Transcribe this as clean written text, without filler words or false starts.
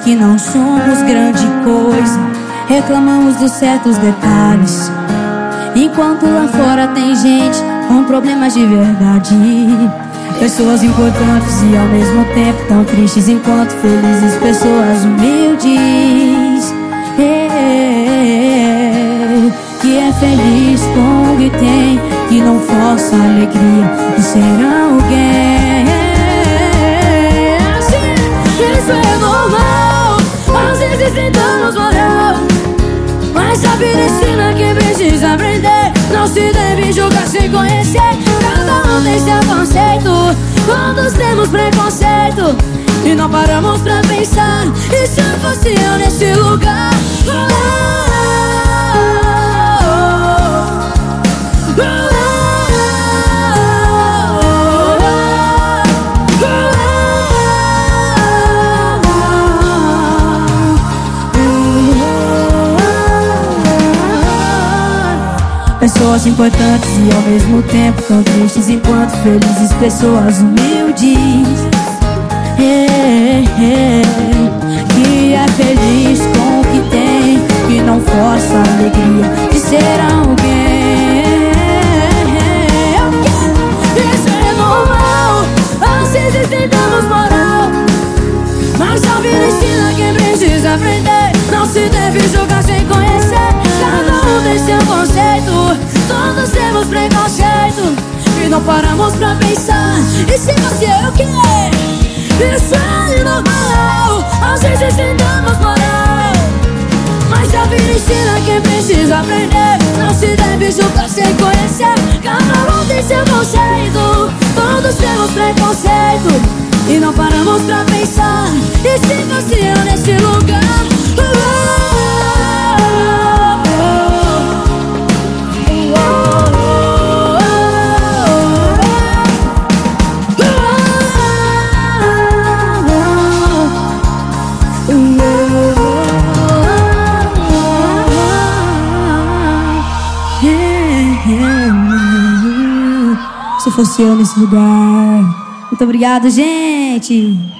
que não somos grande coisa, reclamamos dos certos detalhes, enquanto lá fora tem gente com problemas de verdade. Pessoas importantes e ao mesmo tempo tão tristes, enquanto felizes, pessoas humildes, que é feliz com o que tem, que não força a alegria de ser alguém. Assim, isso é normal, às vezes tentamos moral, mas a vida ensina quem precisa aprender. Não se deve julgar sem conhecer. Cada um tem seu conceito, todos temos preconceito e não paramos pra pensar. E se eu fosse eu nesse lugar? Pessoas importantes e ao mesmo tempo tão tristes, enquanto felizes, pessoas humildes, que é feliz com o que tem, que não força a alegria de ser alguém. Isso é normal, às vezes tentamos moral, mas a vida ensina quem precisa aprender. Não se deve julgar sem conhecer. Cada um tem seu conceito, todos temos preconceito e não paramos pra pensar. E se você é o que é? Isso é normal, às vezes tentamos moral, mas a vida ensina quem precisa aprender. Não se deve julgar sem conhecer. Cada um tem seu conceito, todos temos preconceito e não paramos pra pensar. E se fosse eu nesse lugar? Se fosse eu nesse lugar. Muito obrigado, gente.